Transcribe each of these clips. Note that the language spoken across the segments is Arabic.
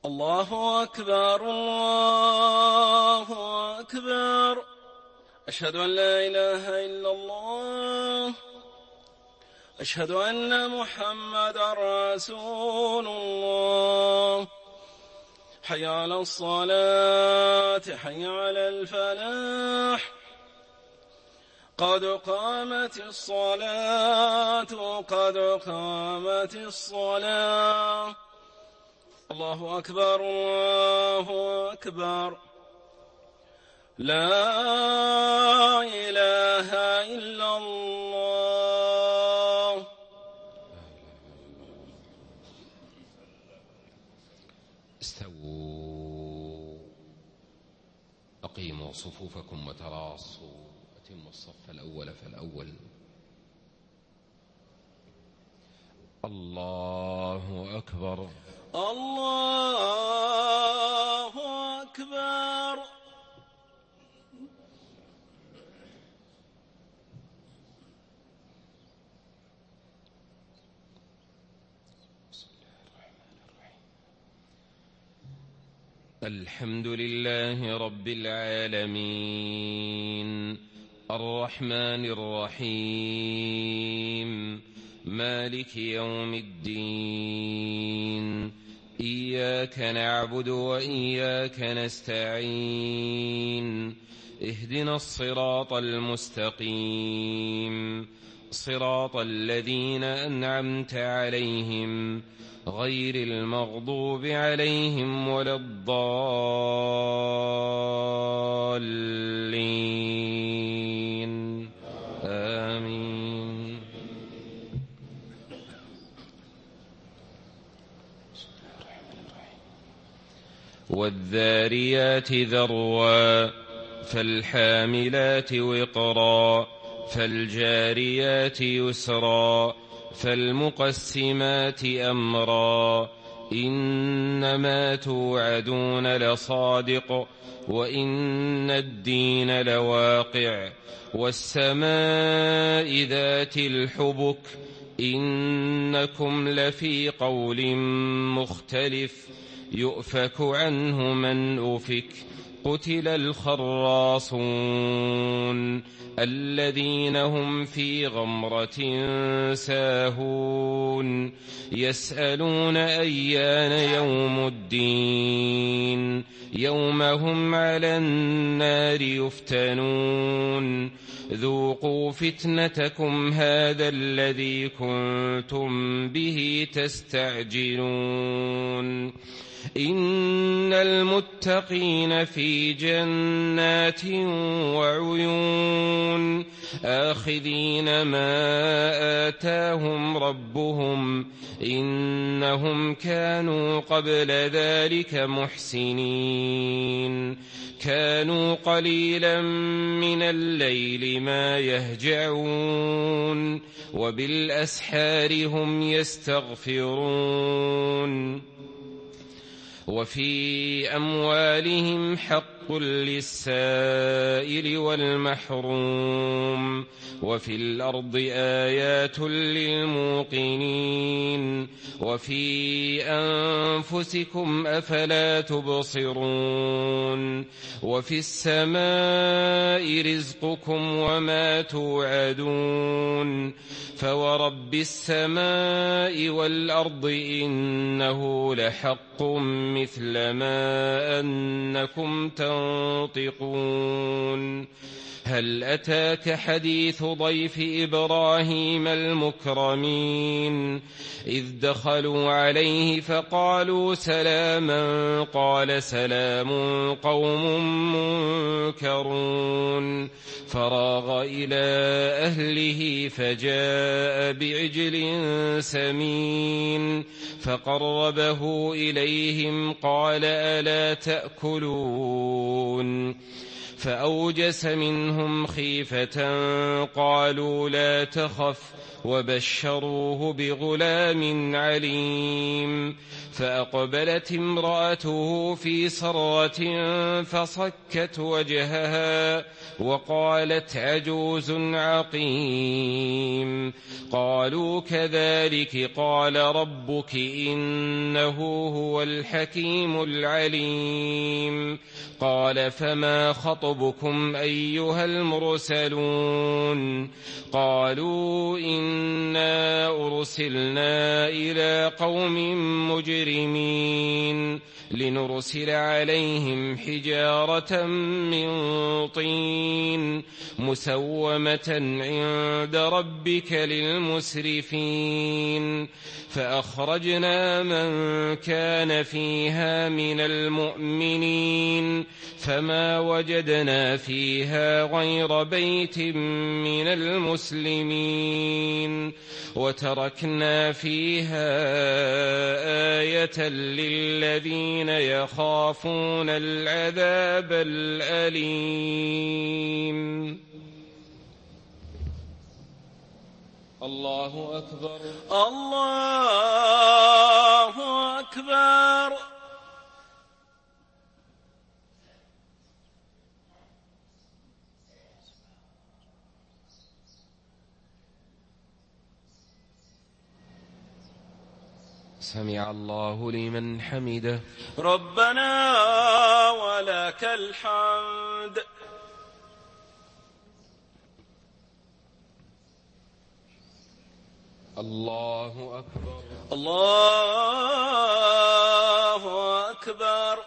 الله أكبر الله أكبر. أشهد أن لا إله إلا الله. أشهد أن محمدا رسول الله. حي على الصلاة حي على الفلاح. قد قامت الصلاة قد قامت الصلاة. الله أكبر الله أكبر. لا إله إلا الله. استووا أقيموا صفوفكم وتراصوا. أتموا الصف الأول فالأول. الله أكبر الله أكبر. الحمد لله رب العالمين الرحمن الرحيم مالك يوم الدين. إياك نعبد وإياك نستعين. اهدنا الصراط المستقيم صراط الذين أنعمت عليهم غير المغضوب عليهم ولا الضالين. آمين. والذاريات ذروا فالحاملات وقرا فالجاريات يسرا فالمقسمات أمرا. إنما توعدون لصادق وإن الدين لواقع. والسماء ذات الحبك إنكم لفي قول مختلف. يؤفك عنه من أفك. قتل الخراصون الذين هم في غمرة ساهون. يسألون أيان يوم الدين يوم هم على النار يفتنون. ذوقوا فتنتكم هذا الذي كنتم به تستعجلون. إن المتقين في جنات وعيون آخذين ما آتاهم ربهم إنهم كانوا قبل ذلك محسنين. كانوا قليلا من الليل ما يهجعون وبالأسحار هم يستغفرون. وفي أموالهم حق للسائل والمحروم. وفي الأرض آيات للموقنين. وفي أنفسكم أفلا تبصرون. وفي السماء رزقكم وما توعدون. فورب السماء والأرض إنه لحق مثل ما أنكم تنطقون. هل أتاك حديث ضيف إبراهيم المكرمين إذ دخلوا عليه فقالوا سلاما قال سلام قوم منكرون. فراغ إلى أهله فجاء بعجل سمين فقربه إليهم قال ألا تأكلون. فأوجس منهم خيفة قالوا لا تخف وبشروه بغلام عليم. فأقبلت امرأته في صرة فصكت وجهها وقالت عجوز عقيم. قالوا كذلك قال ربك إنه هو الحكيم العليم. قال فما خطبكم أيها المرسلون؟ قالوا إنا أرسلنا إلى قوم مجرمين لنرسل عليهم حجارة من طين مسومة عند ربك للمسرفين. فأخرجنا من كان فيها من المؤمنين فما وجدنا فيها غير بيت من المسلمين وتركنا فيها آية للذين يخافون العذاب الأليم. الله أكبر. الله أكبر. سمع الله لمن حمده. ربنا ولك الحمد. الله أكبر. الله أكبر.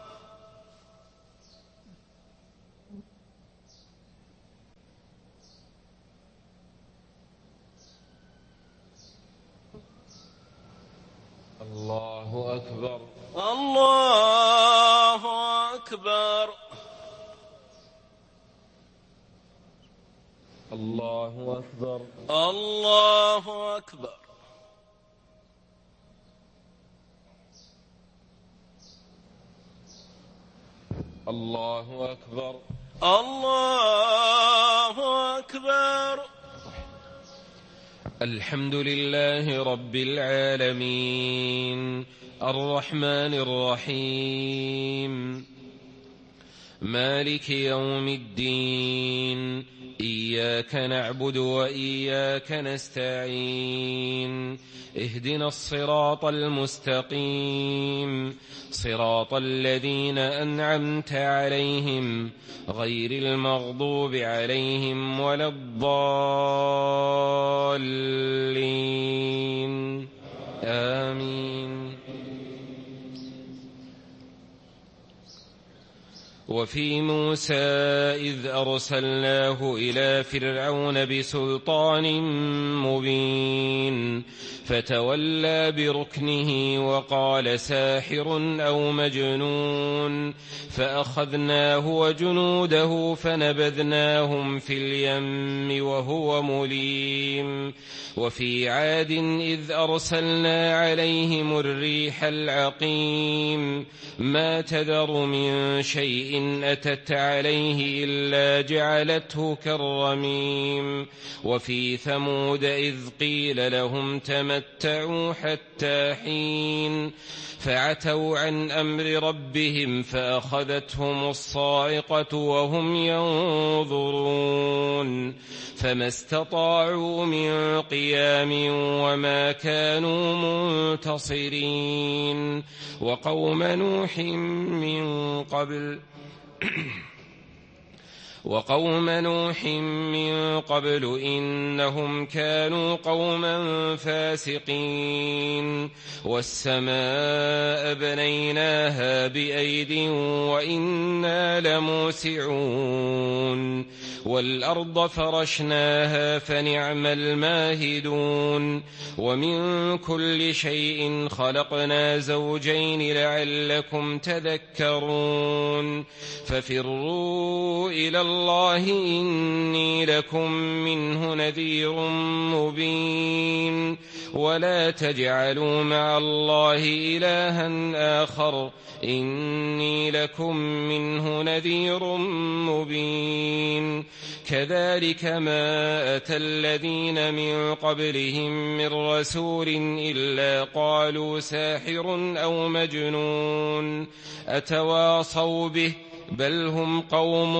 الله أكبر. الله أكبر. الله أكبر. الله أكبر. الله أكبر. الله أكبر. الحمد لله رب العالمين الرحمن الرحيم مالك يوم الدين. إياك نعبد وإياك نستعين. اهدنا الصراط المستقيم صراط الذين أنعمت عليهم غير المغضوب عليهم ولا الضالين. آمين. وفي موسى إذ أرسلناه إلى فرعون بسلطان مبين فتولى بركنه وقال ساحر أو مجنون فأخذناه وجنوده فنبذناهم في اليم وهو مليم. وفي عاد إذ أرسلنا عليهم الريح العقيم ما تذر من شيء أتت عليه إلا جعلته كالرميم. وفي ثمود إذ قيل لهم تمتعوا حتى حين فعتوا عن أمر ربهم فأخذتهم الصاعقة وهم ينظرون فما استطاعوا من قيام وما كانوا منتصرين. وقوم نوح من قبل إنهم كانوا قوما فاسقين. والسماء بنيناها بأيد وإنا لموسعون. والأرض فرشناها فنعم الماهدون. ومن كل شيء خلقنا زوجين لعلكم تذكرون. ففروا إلى الله إني لكم منه نذير مبين. ولا تجعلوا مع الله إلها آخر إني لكم منه نذير مبين كذلك ما أتى الذين من قبلهم من رسول إلا قالوا ساحر أو مجنون أتواصوا به بل هم قوم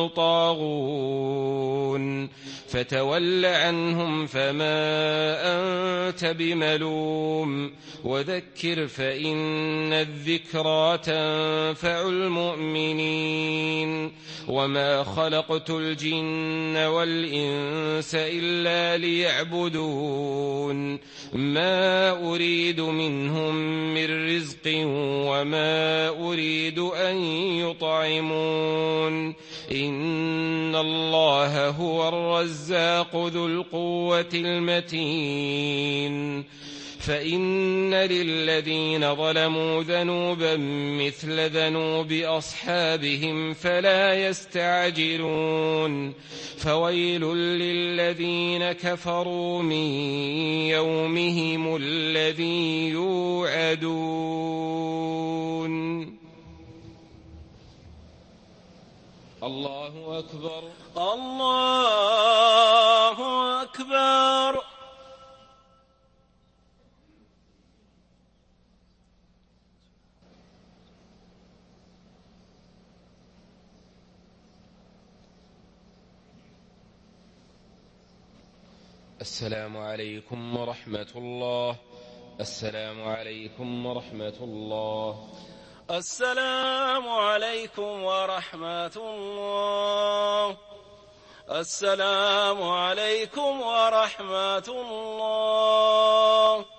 طاغون فتول عنهم فما أنت بملوم وذكر فإن الذكرى تنفع المؤمنين وما خلقت الجن والإنس إلا ليعبدون ما أريد منهم من رزق وما أريد أن يطعمون إن الله هو الرزاق ذو القوة المتين فإن للذين ظلموا ذنوبا مثل ذنوب أصحابهم فلا يستعجلون فويل للذين كفروا من يومهم الذي يوعدون الله أكبر الله أكبر السلام عليكم ورحمة الله السلام عليكم ورحمة الله السلام عليكم ورحمة الله السلام عليكم ورحمة الله